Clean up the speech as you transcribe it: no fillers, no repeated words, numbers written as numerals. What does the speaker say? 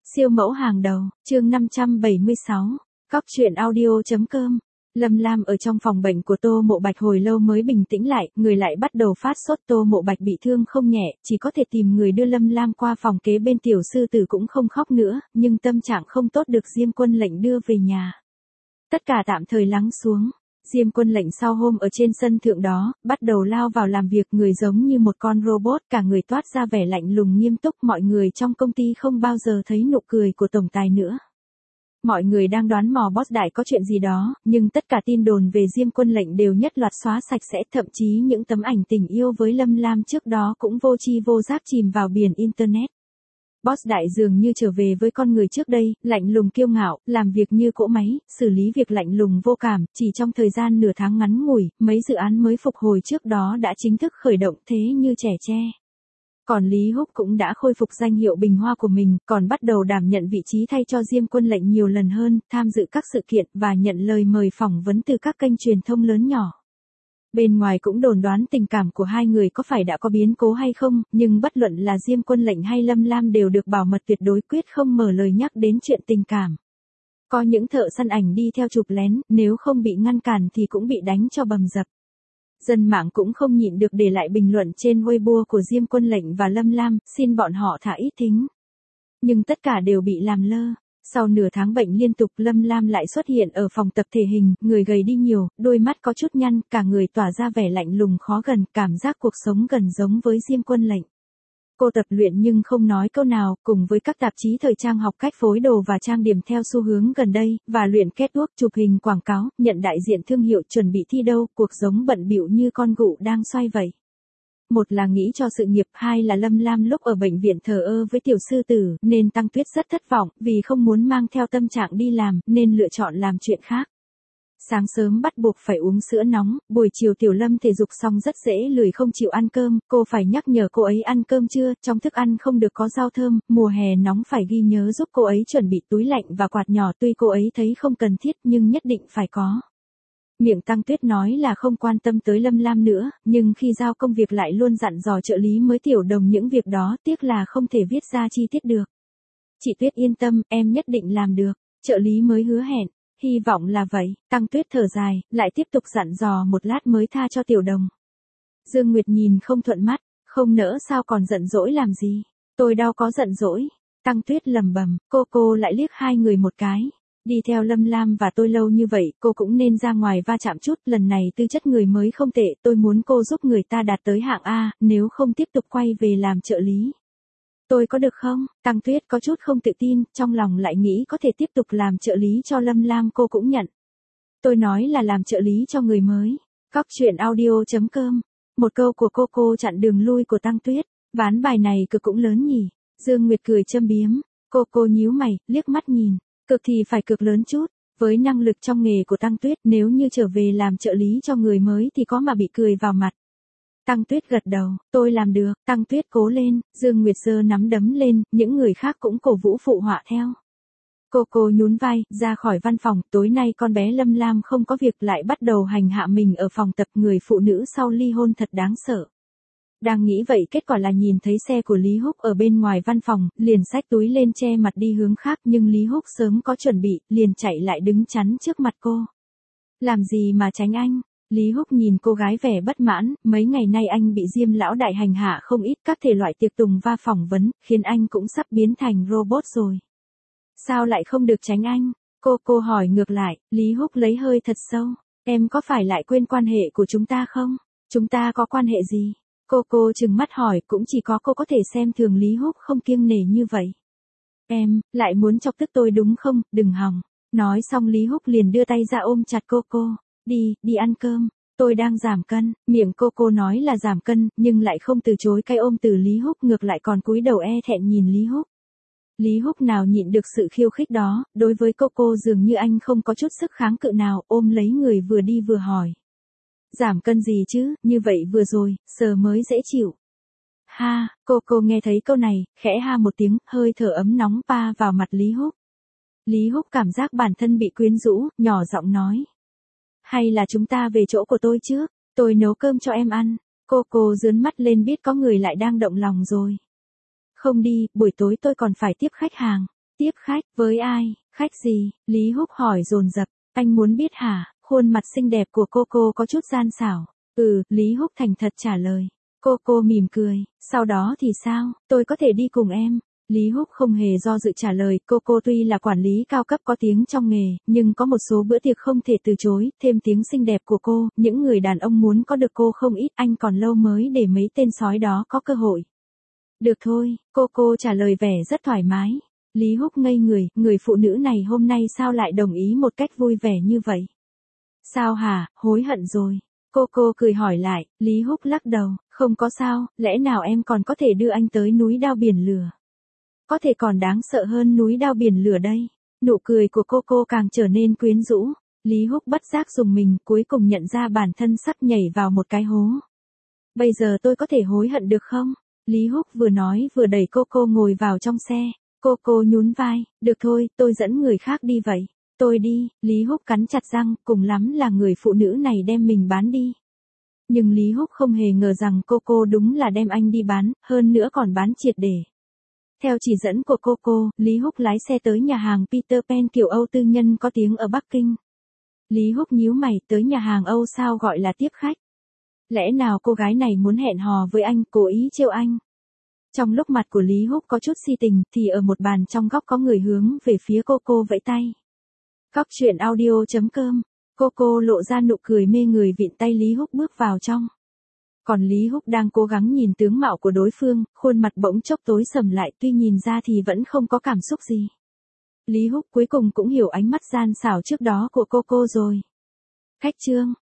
Siêu mẫu hàng đầu, chương 576, Cóc truyện audio.com. Lâm Lam ở trong phòng bệnh của Tô Mộ Bạch hồi lâu mới bình tĩnh lại, người lại bắt đầu phát sốt. Tô Mộ Bạch bị thương không nhẹ, chỉ có thể tìm người đưa Lâm Lam qua phòng kế bên. Tiểu sư tử cũng không khóc nữa, nhưng tâm trạng không tốt được Diêm Quân lệnh đưa về nhà. Tất cả tạm thời lắng xuống. Diêm Quân lệnh sau hôm ở trên sân thượng đó, bắt đầu lao vào làm việc, người giống như một con robot, cả người toát ra vẻ lạnh lùng nghiêm túc. Mọi người trong công ty không bao giờ thấy nụ cười của tổng tài nữa. Mọi người đang đoán mò boss đại có chuyện gì đó, nhưng tất cả tin đồn về Diêm Quân lệnh đều nhất loạt xóa sạch sẽ, thậm chí những tấm ảnh tình yêu với Lâm Lam trước đó cũng vô tri vô giác chìm vào biển internet. Boss đại dường như trở về với con người trước đây, lạnh lùng kiêu ngạo, làm việc như cỗ máy, xử lý việc lạnh lùng vô cảm. Chỉ trong thời gian nửa tháng ngắn ngủi, mấy dự án mới phục hồi trước đó đã chính thức khởi động, thế như trẻ tre. Còn Lý Húc cũng đã khôi phục danh hiệu bình hoa của mình, còn bắt đầu đảm nhận vị trí thay cho Diêm Quân lệnh nhiều lần hơn, tham dự các sự kiện và nhận lời mời phỏng vấn từ các kênh truyền thông lớn nhỏ. Bên ngoài cũng đồn đoán tình cảm của hai người có phải đã có biến cố hay không, nhưng bất luận là Diêm Quân lệnh hay Lâm Lam đều được bảo mật tuyệt đối, quyết không mở lời nhắc đến chuyện tình cảm. Có những thợ săn ảnh đi theo chụp lén, nếu không bị ngăn cản thì cũng bị đánh cho bầm dập. Dân mạng cũng không nhịn được để lại bình luận trên Weibo của Diêm Quân lệnh và Lâm Lam, xin bọn họ thả ít thính. Nhưng tất cả đều bị làm lơ. Sau nửa tháng bệnh liên tục, Lâm Lam lại xuất hiện ở phòng tập thể hình, người gầy đi nhiều, đôi mắt có chút nhăn, cả người tỏa ra vẻ lạnh lùng khó gần, cảm giác cuộc sống gần giống với Diêm Quân lệnh. Cô tập luyện nhưng không nói câu nào, cùng với các tạp chí thời trang học cách phối đồ và trang điểm theo xu hướng gần đây, và luyện catwalk, chụp hình quảng cáo, nhận đại diện thương hiệu, chuẩn bị thi đấu, cuộc sống bận bịu như con gụ đang xoay vẩy. Một là nghĩ cho sự nghiệp, hai là Lâm Lam lúc ở bệnh viện thờ ơ với tiểu sư tử, nên Tăng Tuyết rất thất vọng, vì không muốn mang theo tâm trạng đi làm, nên lựa chọn làm chuyện khác. Sáng sớm bắt buộc phải uống sữa nóng, buổi chiều Tiểu Lâm thể dục xong rất dễ lười không chịu ăn cơm, cô phải nhắc nhở cô ấy ăn cơm trưa, trong thức ăn không được có rau thơm, mùa hè nóng phải ghi nhớ giúp cô ấy chuẩn bị túi lạnh và quạt nhỏ, tuy cô ấy thấy không cần thiết nhưng nhất định phải có. Miệng Tăng Tuyết nói là không quan tâm tới Lâm Lam nữa, nhưng khi giao công việc lại luôn dặn dò trợ lý mới Tiểu Đồng những việc đó, tiếc là không thể viết ra chi tiết được. Chị Tuyết yên tâm, em nhất định làm được, trợ lý mới hứa hẹn. Hy vọng là vậy, Tăng Tuyết thở dài, lại tiếp tục dặn dò một lát mới tha cho Tiểu Đồng. Dương Nguyệt nhìn không thuận mắt, không nỡ sao còn giận dỗi làm gì, tôi đâu có giận dỗi. Tăng Tuyết lầm bầm, cô lại liếc hai người một cái. Đi theo Lâm Lam và tôi lâu như vậy, cô cũng nên ra ngoài va chạm chút, lần này tư chất người mới không tệ, tôi muốn cô giúp người ta đạt tới hạng A, nếu không tiếp tục quay về làm trợ lý. Tôi có được không? Tăng Tuyết có chút không tự tin, trong lòng lại nghĩ có thể tiếp tục làm trợ lý cho Lâm Lam, cô cũng nhận. Tôi nói là làm trợ lý cho người mới. Cóc truyện audio.com. Một câu của cô chặn đường lui của Tăng Tuyết. Ván bài này cực cũng lớn nhỉ. Dương Nguyệt cười châm biếm. Cô nhíu mày, liếc mắt nhìn. Cực thì phải cực lớn chút. Với năng lực trong nghề của Tăng Tuyết, nếu như trở về làm trợ lý cho người mới thì có mà bị cười vào mặt. Tăng Tuyết gật đầu, tôi làm được. Tăng Tuyết cố lên, Dương Nguyệt giơ nắm đấm lên, những người khác cũng cổ vũ phụ họa theo. Cô nhún vai, ra khỏi văn phòng, tối nay con bé Lâm Lam không có việc lại bắt đầu hành hạ mình ở phòng tập, người phụ nữ sau ly hôn thật đáng sợ. Đang nghĩ vậy kết quả là nhìn thấy xe của Lý Húc ở bên ngoài văn phòng, liền xách túi lên che mặt đi hướng khác, nhưng Lý Húc sớm có chuẩn bị, liền chạy lại đứng chắn trước mặt cô. Làm gì mà tránh anh? Lý Húc nhìn cô gái vẻ bất mãn, mấy ngày nay anh bị Diêm lão đại hành hạ không ít, các thể loại tiệc tùng và phỏng vấn, khiến anh cũng sắp biến thành robot rồi. Sao lại không được tránh anh? Cô hỏi ngược lại. Lý Húc lấy hơi thật sâu. Em có phải lại quên quan hệ của chúng ta không? Chúng ta có quan hệ gì? Cô trừng mắt hỏi, cũng chỉ có cô có thể xem thường Lý Húc không kiêng nể như vậy. Em, lại muốn chọc tức tôi đúng không? Đừng hòng. Nói xong Lý Húc liền đưa tay ra ôm chặt cô. Đi ăn cơm, tôi đang giảm cân. Miệng cô nói là giảm cân, nhưng lại không từ chối cái ôm từ Lý Húc, ngược lại còn cúi đầu e thẹn nhìn Lý Húc. Lý Húc nào nhịn được sự khiêu khích đó, đối với cô dường như anh không có chút sức kháng cự nào, ôm lấy người vừa đi vừa hỏi. Giảm cân gì chứ, như vậy vừa rồi, sờ mới dễ chịu. Ha, cô nghe thấy câu này, khẽ ha một tiếng, hơi thở ấm nóng pa vào mặt Lý Húc. Lý Húc cảm giác bản thân bị quyến rũ, nhỏ giọng nói. Hay là chúng ta về chỗ của tôi trước, tôi nấu cơm cho em ăn. Cô dướn mắt lên biết có người lại đang động lòng rồi. Không đi, buổi tối tôi còn phải tiếp khách hàng. Tiếp khách, với ai, khách gì? Lý Húc hỏi dồn dập, anh muốn biết hả? Khuôn mặt xinh đẹp của cô có chút gian xảo. Lý Húc thành thật trả lời. Cô mỉm cười, sau đó thì sao, tôi có thể đi cùng em. Lý Húc không hề do dự trả lời, cô tuy là quản lý cao cấp có tiếng trong nghề, nhưng có một số bữa tiệc không thể từ chối, thêm tiếng xinh đẹp của cô, những người đàn ông muốn có được cô không ít, anh còn lâu mới để mấy tên sói đó có cơ hội. Được thôi, cô trả lời vẻ rất thoải mái. Lý Húc ngây người phụ nữ này hôm nay sao lại đồng ý một cách vui vẻ như vậy? Sao hả, hối hận rồi? Cô cười hỏi lại, Lý Húc lắc đầu, không có sao, lẽ nào em còn có thể đưa anh tới núi đao biển lửa? Có thể còn đáng sợ hơn núi đao biển lửa đây. Nụ cười của cô càng trở nên quyến rũ. Lý Húc bất giác dùng mình, cuối cùng nhận ra bản thân sắp nhảy vào một cái hố. Bây giờ tôi có thể hối hận được không? Lý Húc vừa nói vừa đẩy cô ngồi vào trong xe. Cô nhún vai, được thôi, tôi dẫn người khác đi vậy. Tôi đi, Lý Húc cắn chặt răng, cùng lắm là người phụ nữ này đem mình bán đi. Nhưng Lý Húc không hề ngờ rằng cô đúng là đem anh đi bán, hơn nữa còn bán triệt để. Theo chỉ dẫn của cô, Lý Húc lái xe tới nhà hàng Peter Pan kiểu Âu tư nhân có tiếng ở Bắc Kinh. Lý Húc nhíu mày, tới nhà hàng Âu sao gọi là tiếp khách? Lẽ nào cô gái này muốn hẹn hò với anh, cố ý trêu anh? Trong lúc mặt của Lý Húc có chút si tình, thì ở một bàn trong góc có người hướng về phía cô vẫy tay. Cóc truyện audio.com, cô lộ ra nụ cười mê người vịn tay Lý Húc bước vào trong. Còn Lý Húc đang cố gắng nhìn tướng mạo của đối phương, khuôn mặt bỗng chốc tối sầm lại, tuy nhìn ra thì vẫn không có cảm xúc gì. Lý Húc cuối cùng cũng hiểu ánh mắt gian xảo trước đó của cô rồi. Khách Trương,